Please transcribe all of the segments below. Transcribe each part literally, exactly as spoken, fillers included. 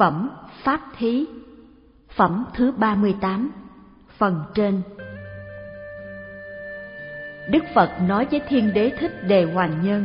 Phẩm Pháp Thí. Phẩm thứ ba mươi tám. Phần trên. Đức Phật nói với Thiên Đế Thích Đề Hoàng Nhân: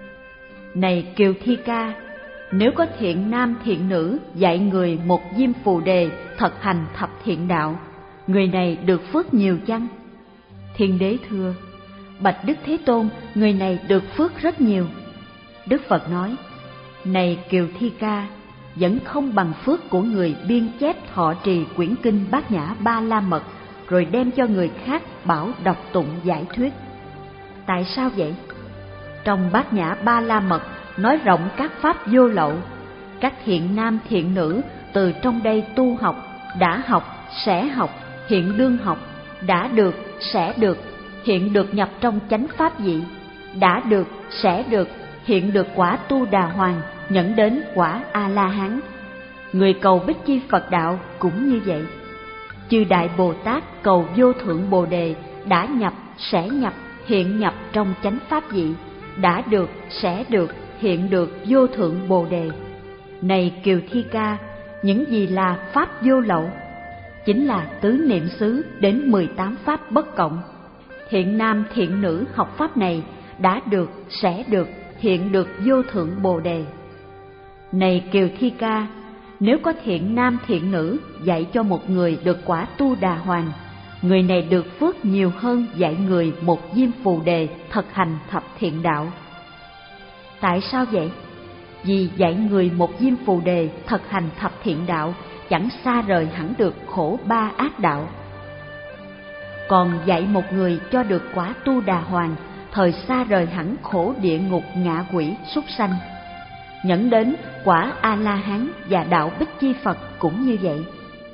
Này Kiều Thi Ca, nếu có thiện nam thiện nữ dạy người một diêm phù đề thật hành thập thiện đạo, người này được phước nhiều chăng? Thiên Đế thưa: Bạch Đức Thế Tôn, người này được phước rất nhiều. Đức Phật nói: Này Kiều Thi Ca, vẫn không bằng phước của người biên chép thọ trì quyển kinh Bát Nhã Ba La Mật rồi đem cho người khác bảo đọc tụng giải thuyết. Tại sao vậy? Trong Bát Nhã Ba La Mật nói rộng các pháp vô lậu. Các thiện nam thiện nữ từ trong đây tu học, đã học, sẽ học, hiện đương học, đã được, sẽ được, hiện được nhập trong chánh pháp vị, đã được, sẽ được, hiện được quả Tu Đà Hoàng, nhẫn đến quả A-la-hán. Người cầu Bích Chi Phật đạo cũng như vậy. Chư Đại Bồ Tát cầu vô thượng Bồ Đề đã nhập, sẽ nhập, hiện nhập trong chánh pháp vị, đã được, sẽ được, hiện được vô thượng Bồ Đề. Này Kiều Thi Ca, những gì là pháp vô lậu? Chính là tứ niệm xứ đến mười tám pháp bất cộng. Thiện nam thiện nữ học pháp này đã được, sẽ được, hiện được vô thượng Bồ Đề. Này Kiều Thi Ca, nếu có thiện nam thiện nữ dạy cho một người được quả Tu Đà Hoàng, người này được phước nhiều hơn dạy người một diêm phù đề thực hành thập thiện đạo. Tại sao vậy? Vì dạy người một diêm phù đề thực hành thập thiện đạo chẳng xa rời hẳn được khổ ba ác đạo. Còn dạy một người cho được quả Tu Đà Hoàng thời xa rời hẳn khổ địa ngục ngạ quỷ súc sanh. Nhẫn đến quả A-la-hán và đạo Bích Chi Phật cũng như vậy.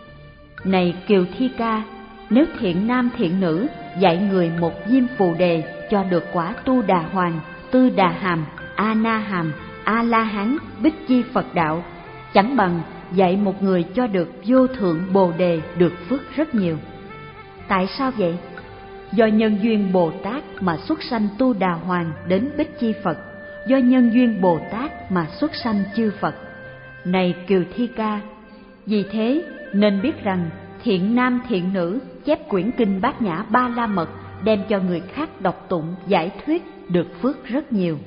Này Kiều Thi Ca, nếu thiện nam thiện nữ dạy người một diêm phù đề cho được quả Tu Đà Hoàng, Tư Đà Hàm, A-na Hàm, A-la-hán, Bích Chi Phật đạo, chẳng bằng dạy một người cho được vô thượng Bồ Đề được phước rất nhiều. Tại sao vậy? Do nhân duyên Bồ Tát mà xuất sanh Tu Đà Hoàng đến Bích Chi Phật, do nhân duyên Bồ Tát mà xuất sanh chư Phật. Này Kiều Thi Ca, vì thế nên biết rằng thiện nam thiện nữ chép quyển kinh Bát Nhã Ba La Mật đem cho người khác đọc tụng giải thuyết được phước rất nhiều.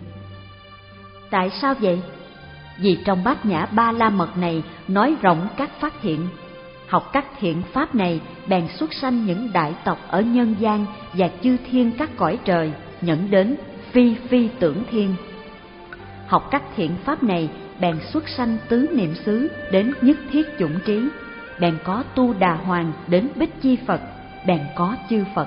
Tại sao vậy? Vì trong Bát Nhã Ba La Mật này nói rộng các pháp thiện. Học các thiện pháp này bèn xuất sanh những đại tộc ở nhân gian và chư thiên các cõi trời, nhẫn đến phi phi tưởng thiên. Học các thiện pháp này bèn xuất sanh tứ niệm xứ đến nhất thiết chủng trí, bèn có Tu Đà Hoàng đến Bích Chi Phật, bèn có chư Phật.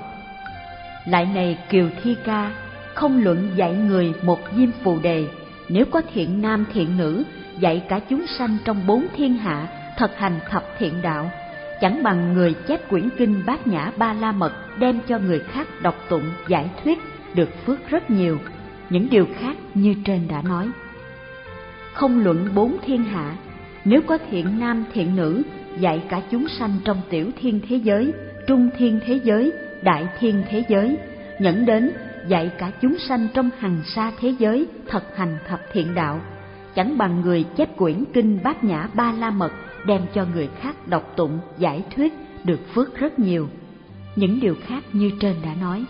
Lại này Kiều Thi Ca, không luận dạy người một diêm phù đề, nếu có thiện nam thiện nữ dạy cả chúng sanh trong bốn thiên hạ thực hành thập thiện đạo, chẳng bằng người chép quyển kinh Bát Nhã Ba La Mật đem cho người khác đọc tụng giải thuyết được phước rất nhiều. Những điều khác như trên đã nói. Không luận bốn thiên hạ, nếu có thiện nam thiện nữ dạy cả chúng sanh trong tiểu thiên thế giới, trung thiên thế giới, đại thiên thế giới, nhẫn đến dạy cả chúng sanh trong hằng sa thế giới thực hành thập thiện đạo, chẳng bằng người chép quyển kinh Bát Nhã Ba La Mật đem cho người khác đọc tụng giải thuyết được phước rất nhiều. Những điều khác như trên đã nói.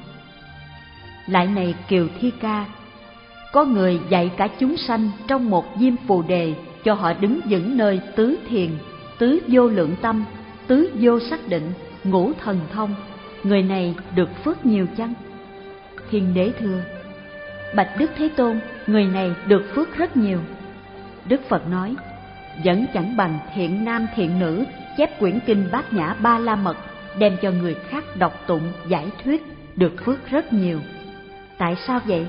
Lại này Kiều Thi Ca, có người dạy cả chúng sanh trong một diêm phù đề cho họ đứng vững nơi tứ thiền, tứ vô lượng tâm, tứ vô xác định, ngũ thần thông, người này được phước nhiều chăng? Thiên Đế thưa: Bạch Đức Thế Tôn, người này được phước rất nhiều. Đức Phật nói: vẫn chẳng bằng thiện nam thiện nữ chép quyển kinh Bát Nhã Ba La Mật đem cho người khác đọc tụng giải thuyết được phước rất nhiều. Tại sao vậy?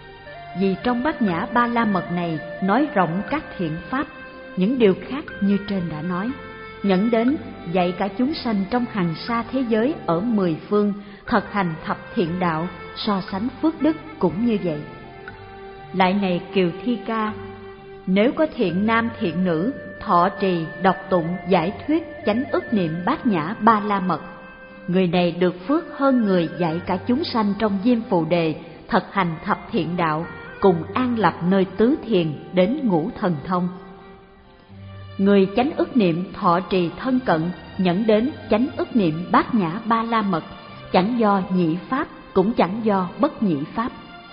Vì trong Bát Nhã Ba La Mật này nói rộng các thiện pháp, những điều khác như trên đã nói, nhẫn đến dạy cả chúng sanh trong hằng sa thế giới ở mười phương thực hành thập thiện đạo, so sánh phước đức cũng như vậy. Lại này Kiều Thi Ca, nếu có thiện nam thiện nữ thọ trì đọc tụng giải thuyết chánh ức niệm Bát Nhã Ba La Mật, người này được phước hơn người dạy cả chúng sanh trong diêm phù đề thực hành thập thiện đạo, cùng an lập nơi tứ thiền đến ngũ thần thông. Người chánh ức niệm thọ trì thân cận nhẫn đến chánh ức niệm bát nhã ba la mật, chẳng do nhị pháp cũng chẳng do bất nhị pháp.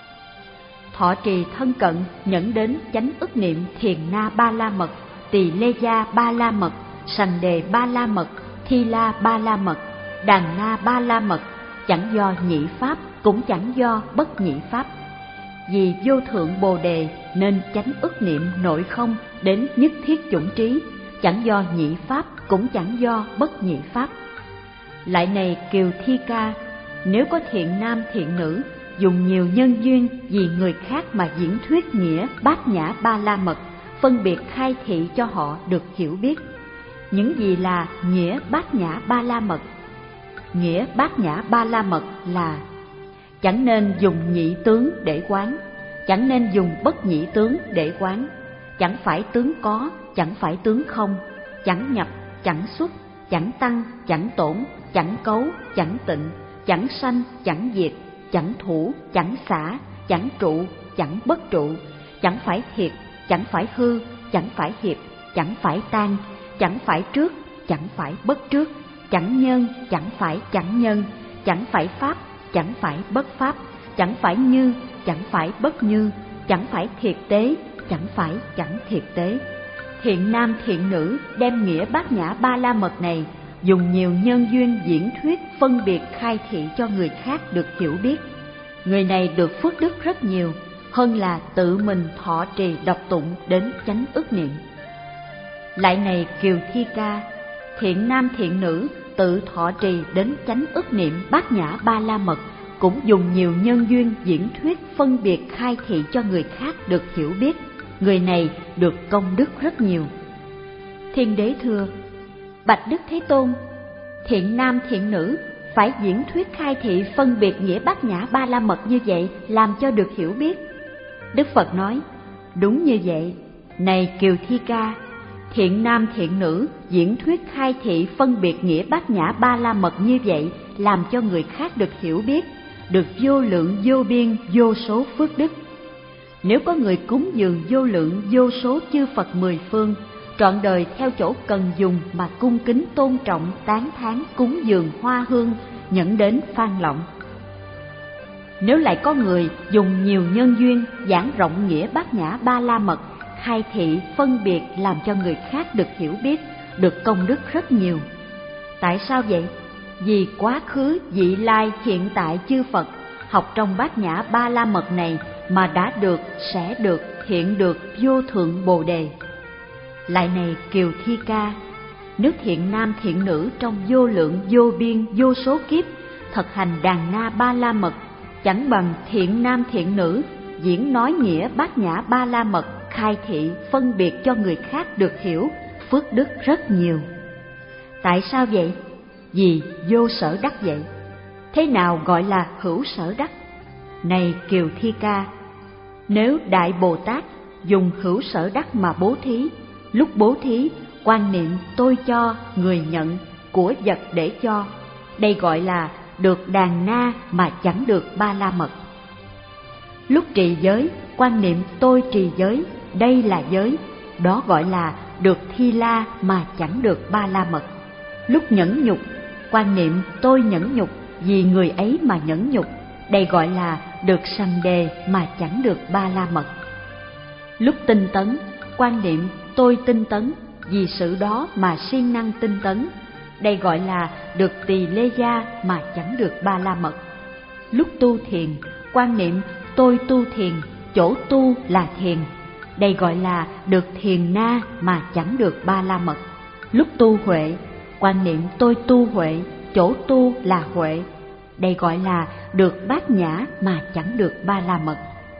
Thọ trì thân cận nhẫn đến chánh ức niệm thiền na ba la mật, tỳ lê gia ba la mật, sành đề ba la mật, thi la ba la mật, đàn na ba la mật, chẳng do nhị pháp cũng chẳng do bất nhị pháp. Vì vô thượng bồ đề nên chánh ức niệm nội không đến nhất thiết chủng trí, chẳng do nhị pháp cũng chẳng do bất nhị pháp. Lại này Kiều Thi Ca, nếu có thiện nam thiện nữ dùng nhiều nhân duyên vì người khác mà diễn thuyết nghĩa bát nhã ba la mật, phân biệt khai thị cho họ được hiểu biết. Những gì là nghĩa bát nhã ba la mật? Nghĩa bát nhã ba la mật là: chẳng nên dùng nhị tướng để quán, chẳng nên dùng bất nhị tướng để quán, chẳng phải tướng có, chẳng phải tướng không, chẳng nhập, chẳng xuất, chẳng tăng, chẳng tổn, chẳng cấu, chẳng tịnh, chẳng sanh, chẳng diệt, chẳng thủ, chẳng xả, chẳng trụ, chẳng bất trụ, chẳng phải thiệt, chẳng phải hư, chẳng phải hiệp, chẳng phải tan, chẳng phải trước, chẳng phải bất trước, chẳng nhân, chẳng phải chẳng nhân, chẳng phải pháp, chẳng phải bất pháp, chẳng phải như, chẳng phải bất như, chẳng phải thiệt tế, chẳng phải chẳng thiệt tế. Thiện nam thiện nữ đem nghĩa bát nhã ba la mật này dùng nhiều nhân duyên diễn thuyết phân biệt khai thị cho người khác được hiểu biết. Người này được phước đức rất nhiều, hơn là tự mình thọ trì đọc tụng đến chánh ức niệm. Lại này Kiều Thi Ca, thiện nam thiện nữ tự thọ trì đến chánh ức niệm bát nhã ba la mật cũng dùng nhiều nhân duyên diễn thuyết phân biệt khai thị cho người khác được hiểu biết. Người này được công đức rất nhiều. Thiên Đế thưa: bạch Đức Thế Tôn, thiện nam thiện nữ phải diễn thuyết khai thị phân biệt nghĩa bát nhã ba la mật như vậy làm cho được hiểu biết. Đức Phật nói: đúng như vậy. Này Kiều Thi Ca, thiện nam thiện nữ diễn thuyết khai thị phân biệt nghĩa bát nhã ba la mật như vậy làm cho người khác được hiểu biết, được vô lượng vô biên vô số phước đức. Nếu có người cúng dường vô lượng vô số chư Phật mười phương, trọn đời theo chỗ cần dùng mà cung kính tôn trọng tán thán cúng dường hoa hương nhẫn đến phan lọng. Nếu lại có người dùng nhiều nhân duyên giảng rộng nghĩa bát nhã ba la mật, khai thị phân biệt làm cho người khác được hiểu biết, được công đức rất nhiều. Tại sao vậy? Vì quá khứ vị lai hiện tại chư Phật học trong bát nhã ba la mật này mà đã được, sẽ được, hiện được vô thượng bồ đề. Lại này Kiều Thi Ca, nếu thiện nam thiện nữ trong vô lượng vô biên vô số kiếp thực hành đàn na ba la mật, chẳng bằng thiện nam thiện nữ diễn nói nghĩa bát nhã ba la mật, khai thị phân biệt cho người khác được hiểu, phước đức rất nhiều. Tại sao vậy? Vì vô sở đắc vậy. Thế nào gọi là hữu sở đắc? Này Kiều Thi Ca, nếu Đại Bồ Tát dùng hữu sở đắc mà bố thí, lúc bố thí quan niệm tôi cho, người nhận, của vật để cho, đây gọi là được đàn na mà chẳng được ba la mật. Lúc trì giới quan niệm tôi trì giới, đây là giới, đó gọi là được thi la mà chẳng được ba la mật. Lúc nhẫn nhục quan niệm tôi nhẫn nhục vì người ấy mà nhẫn nhục, đây gọi là được sanh đề mà chẳng được ba la mật. Lúc tinh tấn quan niệm tôi tinh tấn vì sự đó mà siêng năng tinh tấn, đây gọi là được tỳ lê gia mà chẳng được ba la mật. Lúc tu thiền quan niệm tôi tu thiền, chỗ tu là thiền, đây gọi là được thiền na mà chẳng được ba la mật. Lúc tu huệ quan niệm tôi tu huệ, chỗ tu là huệ, đây gọi là được bát nhã mà chẳng được ba la mật.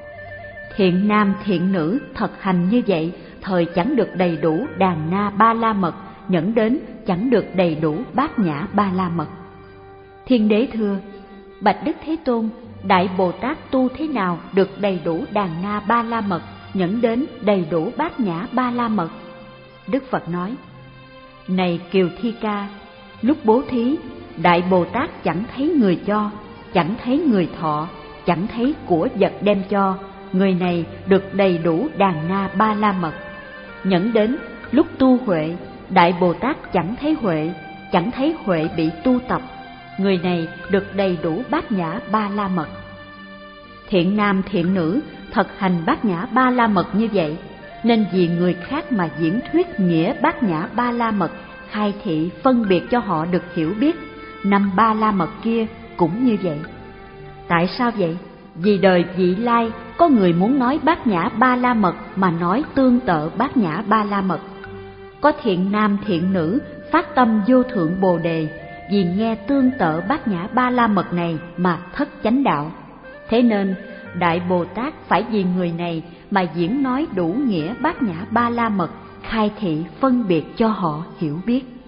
Thiện nam thiện nữ thực hành như vậy, thời chẳng được đầy đủ đàn na ba la mật, nhẫn đến chẳng được đầy đủ bát nhã ba la mật. Thiên Đế thưa: bạch Đức Thế Tôn, Đại Bồ Tát tu thế nào được đầy đủ đàn na ba la mật, nhẫn đến đầy đủ bát nhã ba la mật? Đức Phật nói: này Kiều Thi Ca, lúc bố thí Đại Bồ Tát chẳng thấy người cho, chẳng thấy người thọ, chẳng thấy của vật đem cho, người này được đầy đủ đàn na ba la mật. Nhẫn đến Lúc tu huệ, Đại Bồ Tát chẳng thấy huệ, chẳng thấy huệ bị tu tập. Người này được đầy đủ bát nhã ba la mật. Thiện nam thiện nữ thực hành bát nhã ba la mật như vậy, nên vì người khác mà diễn thuyết nghĩa bát nhã ba la mật, khai thị phân biệt cho họ được hiểu biết. Năm ba la mật kia cũng như vậy. Tại sao vậy? Vì đời vị lai có người muốn nói bát nhã ba la mật mà nói tương tự bát nhã ba la mật. Có thiện nam thiện nữ phát tâm vô thượng bồ đề, vì nghe tương tự bát nhã ba la mật này mà thất chánh đạo. Thế nên Đại Bồ Tát phải vì người này mà diễn nói đủ nghĩa bát nhã ba la mật, khai thị phân biệt cho họ hiểu biết.